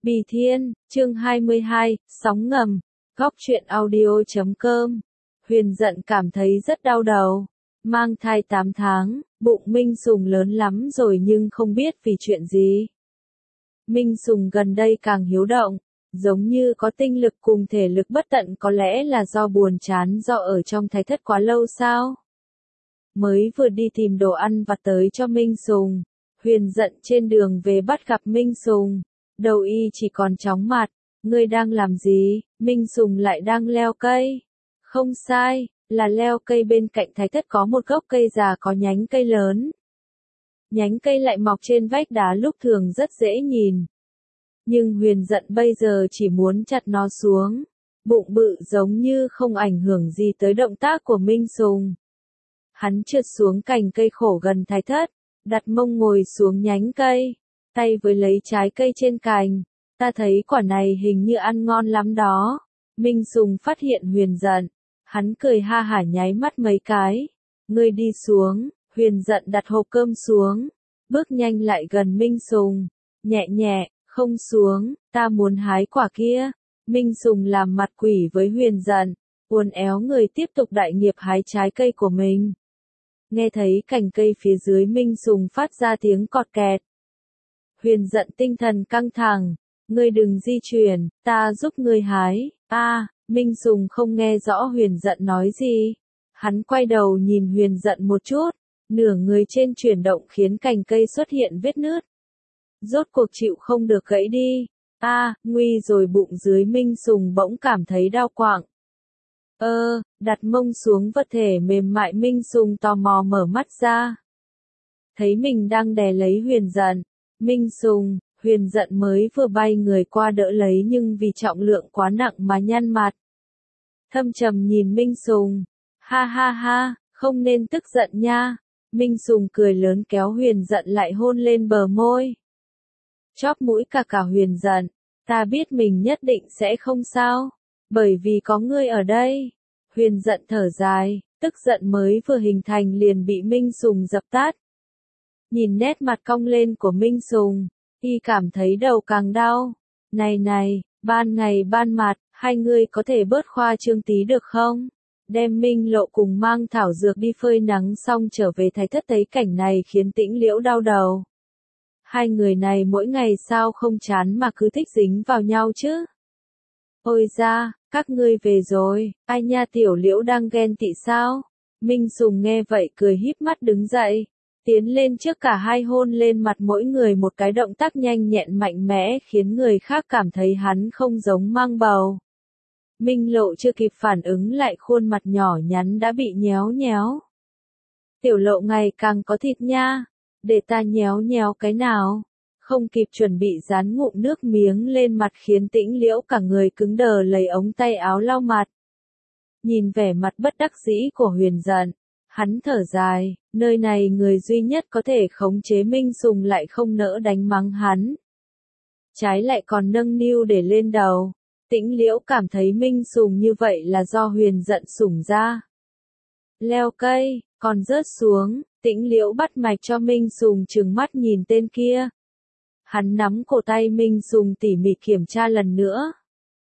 Bì Thiên, chương 22, sóng ngầm, góc truyện audio.com. Huyền giận cảm thấy rất đau đầu. Mang thai 8 tháng, bụng Minh Sùng lớn lắm rồi nhưng không biết vì chuyện gì. Minh Sùng gần đây càng hiếu động, giống như có tinh lực cùng thể lực bất tận, có lẽ là do buồn chán do ở trong thái thất quá lâu sao. Mới vừa đi tìm đồ ăn vặt tới cho Minh Sùng, Huyền giận trên đường về bắt gặp Minh Sùng. Đầu y chỉ còn chóng mặt, ngươi đang làm gì? Minh Sùng lại đang leo cây. Không sai, là leo cây, bên cạnh thái thất có một gốc cây già có nhánh cây lớn. Nhánh cây lại mọc trên vách đá lúc thường rất dễ nhìn. Nhưng Huyền giận bây giờ chỉ muốn chặt nó xuống. Bụng bự giống như không ảnh hưởng gì tới động tác của Minh Sùng. Hắn trượt xuống cành cây khổ gần thái thất, đặt mông ngồi xuống nhánh cây. Tay với lấy trái cây trên cành, ta thấy quả này hình như ăn ngon lắm đó. Minh Sùng phát hiện Huyền giận, hắn cười ha hả nháy mắt mấy cái. Ngươi đi xuống. Huyền giận đặt hộp cơm xuống, bước nhanh lại gần Minh Sùng, nhẹ nhẹ, không xuống, ta muốn hái quả kia. Minh Sùng làm mặt quỷ với Huyền giận, uốn éo người tiếp tục đại nghiệp hái trái cây của mình. Nghe thấy cành cây phía dưới Minh Sùng phát ra tiếng cọt kẹt. Huyền giận tinh thần căng thẳng, ngươi đừng di chuyển, ta giúp ngươi hái. Minh Sùng không nghe rõ Huyền giận nói gì. Hắn quay đầu nhìn Huyền giận một chút, nửa người trên chuyển động khiến cành cây xuất hiện vết nứt. Rốt cuộc chịu không được gãy đi. Nguy rồi, bụng dưới Minh Sùng bỗng cảm thấy đau quặng. Đặt mông xuống vật thể mềm mại, Minh Sùng tò mò mở mắt ra. Thấy mình đang đè lấy Huyền giận. Minh Sùng, Huyền giận mới vừa bay người qua đỡ lấy nhưng vì trọng lượng quá nặng mà nhăn mặt. Thâm trầm nhìn Minh Sùng. Ha ha ha, không nên tức giận nha. Minh Sùng cười lớn kéo Huyền giận lại hôn lên bờ môi. Chóp mũi cả Huyền giận. Ta biết mình nhất định sẽ không sao. Bởi vì có ngươi ở đây. Huyền giận thở dài, tức giận mới vừa hình thành liền bị Minh Sùng dập tắt. Nhìn nét mặt cong lên của Minh Sùng, y cảm thấy đầu càng đau. Này, ban ngày ban mặt, hai người có thể bớt khoa trương tí được không? Đem Minh Lộ cùng mang thảo dược đi phơi nắng xong trở về thái thất, thấy cảnh này khiến Tĩnh Liễu đau đầu. Hai người này mỗi ngày sao không chán mà cứ thích dính vào nhau chứ? Ôi da, các ngươi về rồi, ai nha, Tiểu Liễu đang ghen tị sao? Minh Sùng nghe vậy cười híp mắt đứng dậy. Tiến lên trước cả hai hôn lên mặt mỗi người một cái, động tác nhanh nhẹn mạnh mẽ khiến người khác cảm thấy hắn không giống mang bầu. Minh Lộ chưa kịp phản ứng lại, khuôn mặt nhỏ nhắn đã bị nhéo nhéo. Tiểu Lộ ngày càng có thịt nha, để ta nhéo nhéo cái nào. Không kịp chuẩn bị dán ngụm nước miếng lên mặt khiến Tĩnh Liễu cả người cứng đờ, lấy ống tay áo lau mặt. Nhìn vẻ mặt bất đắc dĩ của Huyền giận, hắn thở dài, nơi này người duy nhất có thể khống chế Minh Sùng lại không nỡ đánh mắng hắn. Trái lại còn nâng niu để lên đầu. Tĩnh Liễu cảm thấy Minh Sùng như vậy là do Huyền giận sủng ra. Leo cây, còn rớt xuống, Tĩnh Liễu bắt mạch cho Minh Sùng, trừng mắt nhìn tên kia. Hắn nắm cổ tay Minh Sùng tỉ mỉ kiểm tra lần nữa.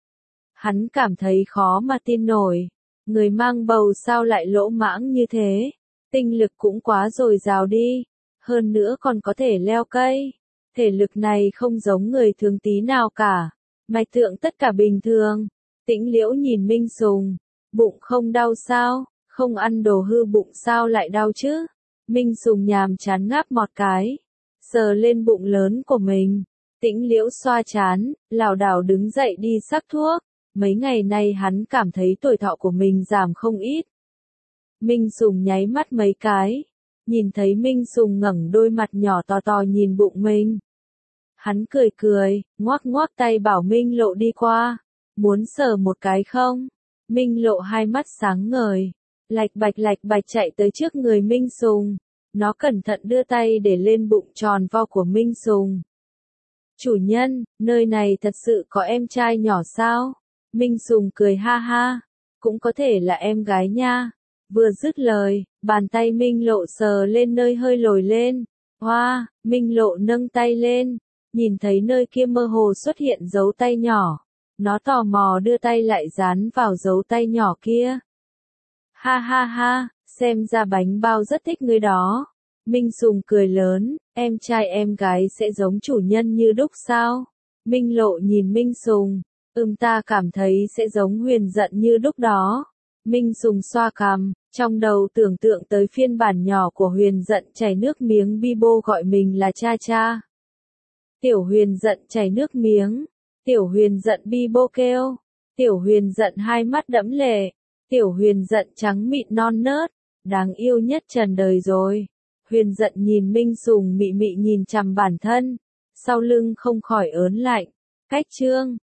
Hắn cảm thấy khó mà tin nổi. Người mang bầu sao lại lỗ mãng như thế? Tinh lực cũng quá dồi dào đi. Hơn nữa còn có thể leo cây. Thể lực này không giống người thường tí nào cả. Mạch tượng tất cả bình thường. Tĩnh Liễu nhìn Minh Sùng. Bụng không đau sao? Không ăn đồ hư bụng sao lại đau chứ? Minh Sùng nhàm chán ngáp một cái. Sờ lên bụng lớn của mình. Tĩnh Liễu xoa chán, lảo đảo đứng dậy đi sắc thuốc. Mấy ngày nay hắn cảm thấy tuổi thọ của mình giảm không ít. Minh Sùng nháy mắt mấy cái. Nhìn thấy Minh Sùng ngẩng đôi mặt nhỏ to to nhìn bụng mình. Hắn cười, ngoắc ngoắc tay bảo Minh Lộ đi qua. Muốn sờ một cái không? Minh Lộ hai mắt sáng ngời. Lạch bạch chạy tới trước người Minh Sùng. Nó cẩn thận đưa tay để lên bụng tròn vo của Minh Sùng. Chủ nhân, nơi này thật sự có em trai nhỏ sao? Minh Sùng cười ha ha. Cũng có thể là em gái nha. Vừa dứt lời, bàn tay Minh Lộ sờ lên nơi hơi lồi lên. Minh Lộ nâng tay lên. nhìn thấy nơi kia mơ hồ xuất hiện dấu tay nhỏ. Nó tò mò đưa tay lại dán vào dấu tay nhỏ kia. Ha ha ha, xem ra bánh bao rất thích người đó. Minh Sùng cười lớn, em trai em gái sẽ giống chủ nhân như đúc sao? Minh Lộ nhìn Minh Sùng, ta cảm thấy sẽ giống Huyền Dận như đúc đó. Minh Sùng xoa cằm, trong đầu tưởng tượng tới phiên bản nhỏ của Huyền Dận chảy nước miếng Bibo gọi mình là cha cha. Tiểu Huyền Dận chảy nước miếng, Tiểu Huyền Dận Bibo kêu, Tiểu Huyền Dận hai mắt đẫm lệ, Tiểu Huyền Dận trắng mịn non nớt, đáng yêu nhất trần đời rồi. Huyền Dận nhìn Minh Sùng mị mị nhìn chằm bản thân, sau lưng không khỏi ớn lạnh. Cách chương